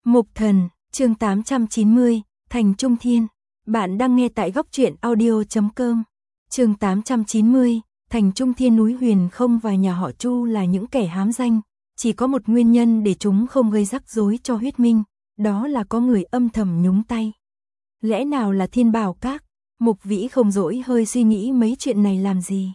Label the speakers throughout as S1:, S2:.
S1: Mục Thần, chương 890, Thành Trung Thiên. Bạn đang nghe tại góc truyện audio.com. Chương 890, Thành Trung Thiên. Núi Huyền Không và nhà họ Chu là những kẻ hám danh, chỉ có một nguyên nhân để chúng không gây rắc rối cho Huyết Minh, đó là có người âm thầm nhúng tay. Lẽ nào là Thiên Bảo Các? Mục Vĩ không dỗi hơi suy nghĩ mấy chuyện này làm gì.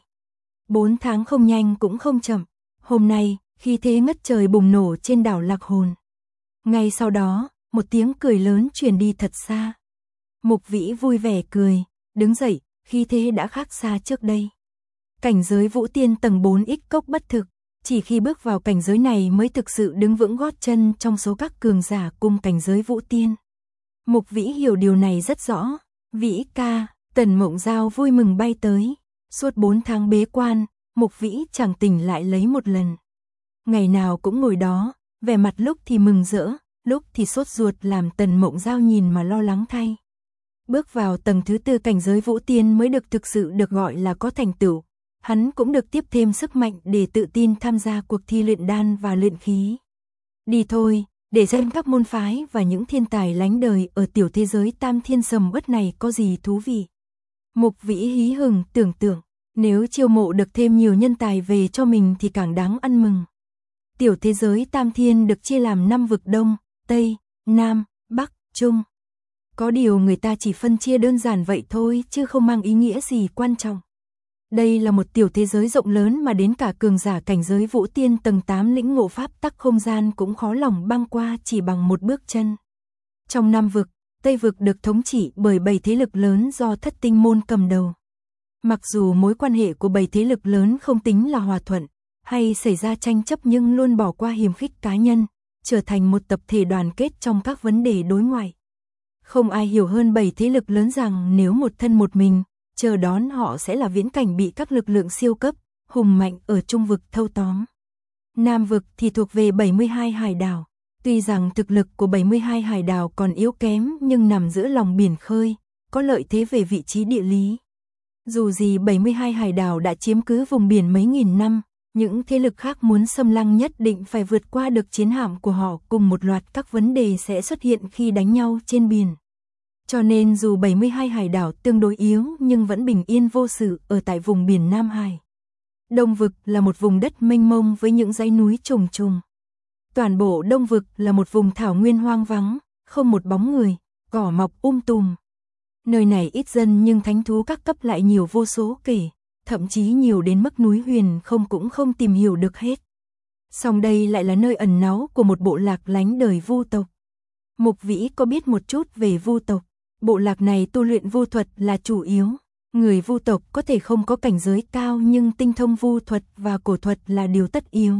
S1: 4 tháng không nhanh cũng không chậm, hôm nay, khi thế ngất trời bùng nổ trên đảo Lạc Hồn. Ngay sau đó, một tiếng cười lớn truyền đi thật xa. Mục Vĩ vui vẻ cười, đứng dậy, khi thế đã khác xa trước đây. Cảnh giới Vũ Tiên tầng 4X cốc bất thực, chỉ khi bước vào cảnh giới này mới thực sự đứng vững gót chân trong số các cường giả cùng cảnh giới Vũ Tiên. Mục Vĩ hiểu điều này rất rõ. Vĩ ca, Tần Mộng Giao vui mừng bay tới. Suốt 4 tháng bế quan, Mục Vĩ chẳng tỉnh lại lấy một lần. Ngày nào cũng ngồi đó, vẻ mặt lúc thì mừng rỡ, lúc thì sốt ruột làm Tần Mộng Giao nhìn mà lo lắng thay. Bước vào tầng thứ 4 cảnh giới Vũ Tiên mới được thực sự được gọi là có thành tựu. Hắn cũng được tiếp thêm sức mạnh để tự tin tham gia cuộc thi luyện đan và luyện khí. Đi thôi, để xem các môn phái và những thiên tài lánh đời ở tiểu thế giới Tam Thiên sầm uất này có gì thú vị. Mục Vĩ hí hửng tưởng tượng, nếu chiêu mộ được thêm nhiều nhân tài về cho mình thì càng đáng ăn mừng. Tiểu thế giới Tam Thiên được chia làm 5 vực Đông, Tây, Nam, Bắc, Trung. Có điều người ta chỉ phân chia đơn giản vậy thôi chứ không mang ý nghĩa gì quan trọng. Đây là một tiểu thế giới rộng lớn mà đến cả cường giả cảnh giới Vũ Tiên tầng 8 lĩnh ngộ pháp tắc không gian cũng khó lòng băng qua chỉ bằng một bước chân. Trong 5 vực, Tây vực được thống trị bởi 7 thế lực lớn do Thất Tinh môn cầm đầu. Mặc dù mối quan hệ của 7 thế lực lớn không tính là hòa thuận, hay xảy ra tranh chấp nhưng luôn bỏ qua hiềm khích cá nhân, trở thành một tập thể đoàn kết trong các vấn đề đối ngoại. Không ai hiểu hơn 7 thế lực lớn rằng nếu một thân một mình, chờ đón họ sẽ là viễn cảnh bị các lực lượng siêu cấp, hùng mạnh ở Trung vực thâu tóm. Nam vực thì thuộc về 72 hải đảo. Tuy rằng thực lực của 72 hải đảo còn yếu kém nhưng nằm giữa lòng biển khơi, có lợi thế về vị trí địa lý. Dù gì 72 hải đảo đã chiếm cứ vùng biển mấy nghìn năm, những thế lực khác muốn xâm lăng nhất định phải vượt qua được chiến hạm của họ cùng một loạt các vấn đề sẽ xuất hiện khi đánh nhau trên biển. Cho nên dù 72 hải đảo tương đối yếu nhưng vẫn bình yên vô sự ở tại vùng biển Nam Hải. Đông vực là một vùng đất mênh mông với những dãy núi trùng trùng. Toàn bộ Đông vực là một vùng thảo nguyên hoang vắng, không một bóng người, cỏ mọc tùm. Nơi này ít dân nhưng thánh thú các cấp lại nhiều vô số kể, thậm chí nhiều đến mức Núi Huyền Không cũng không tìm hiểu được hết. Song đây lại là nơi ẩn náu của một bộ lạc lánh đời Vu tộc. Mục Vĩ có biết một chút về Vu tộc. Bộ lạc này tu luyện vu thuật là chủ yếu. Người Vu tộc có thể không có cảnh giới cao nhưng tinh thông vu thuật và cổ thuật là điều tất yếu.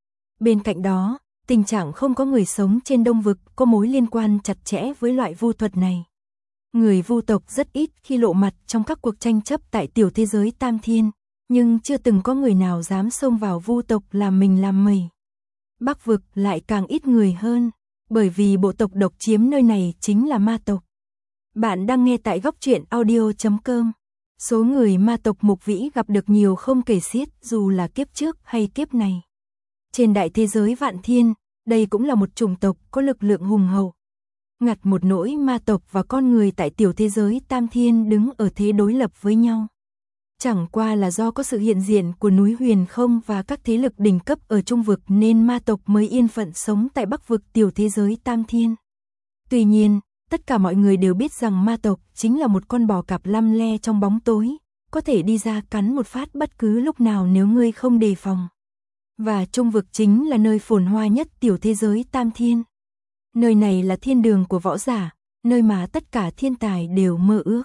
S1: Bên cạnh đó, tình trạng không có người sống trên Đông vực có mối liên quan chặt chẽ với loại vu thuật này. Người Vu tộc rất ít khi lộ mặt trong các cuộc tranh chấp tại tiểu thế giới Tam Thiên, nhưng chưa từng có người nào dám xông vào Vu tộc làm mình làm mày. Bắc vực lại càng ít người hơn, bởi vì bộ tộc độc chiếm nơi này chính là ma tộc. Bạn đang nghe tại góc truyện audio.com. Số người ma tộc Mục Vĩ gặp được nhiều không kể xiết dù là kiếp trước hay kiếp này. Trên đại thế giới Vạn Thiên, đây cũng là một chủng tộc có lực lượng hùng hậu. Ngặt một nỗi ma tộc và con người tại tiểu thế giới Tam Thiên đứng ở thế đối lập với nhau. Chẳng qua là do có sự hiện diện của núi Huyền Không và các thế lực đỉnh cấp ở Trung vực nên ma tộc mới yên phận sống tại Bắc vực tiểu thế giới Tam Thiên. Tuy nhiên, tất cả mọi người đều biết rằng ma tộc chính là một con bò cạp lăm le trong bóng tối, có thể đi ra cắn một phát bất cứ lúc nào nếu ngươi không đề phòng. Và Trung vực chính là nơi phồn hoa nhất tiểu thế giới Tam Thiên. Nơi này là thiên đường của võ giả, nơi mà tất cả thiên tài đều mơ ước.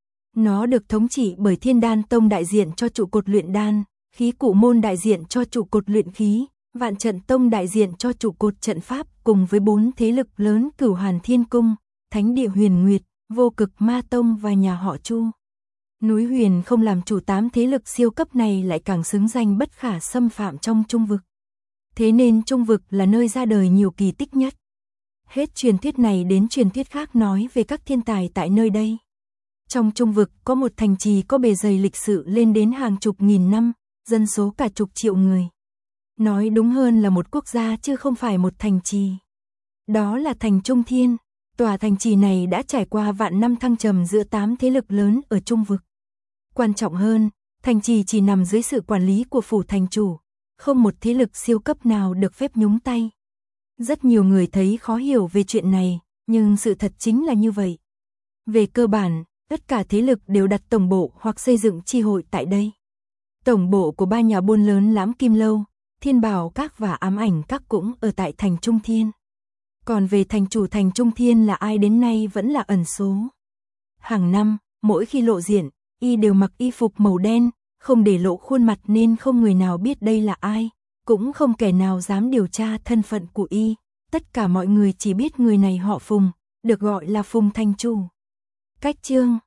S1: Nó được thống trị bởi Thiên Đan Tông đại diện cho trụ cột luyện đan, Khí Cụ Môn đại diện cho trụ cột luyện khí, Vạn Trận Tông đại diện cho trụ cột trận pháp cùng với 4 thế lực lớn Cửu Hàn Thiên Cung, Thánh Địa Huyền Nguyệt, Vô Cực Ma Tông và nhà họ Chu. Núi Huyền Không làm chủ 8 thế lực siêu cấp này lại càng xứng danh bất khả xâm phạm trong Trung vực. Thế nên Trung vực là nơi ra đời nhiều kỳ tích nhất. Hết truyền thuyết này đến truyền thuyết khác nói về các thiên tài tại nơi đây. Trong Trung vực có một thành trì có bề dày lịch sử lên đến hàng chục nghìn năm, dân số cả chục triệu người. Nói đúng hơn là một quốc gia chứ không phải một thành trì. Đó là thành Trung Thiên. Tòa thành trì này đã trải qua vạn năm thăng trầm giữa 8 thế lực lớn ở Trung vực. Quan trọng hơn, thành trì chỉ nằm dưới sự quản lý của phủ thành chủ, không một thế lực siêu cấp nào được phép nhúng tay. Rất nhiều người thấy khó hiểu về chuyện này, nhưng sự thật chính là như vậy. Về cơ bản, tất cả thế lực đều đặt tổng bộ hoặc xây dựng chi hội tại đây. Tổng bộ của ba nhà buôn lớn Lãm Kim Lâu, Thiên Bảo Các và Ám Ảnh Các cũng ở tại thành Trung Thiên. Còn về thành chủ thành Trung Thiên là ai đến nay vẫn là ẩn số. Hàng năm, mỗi khi lộ diện, y đều mặc y phục màu đen, không để lộ khuôn mặt nên không người nào biết đây là ai, cũng không kẻ nào dám điều tra thân phận của y. Tất cả mọi người chỉ biết người này họ Phùng, được gọi là Phùng Thành Chủ. Cách chương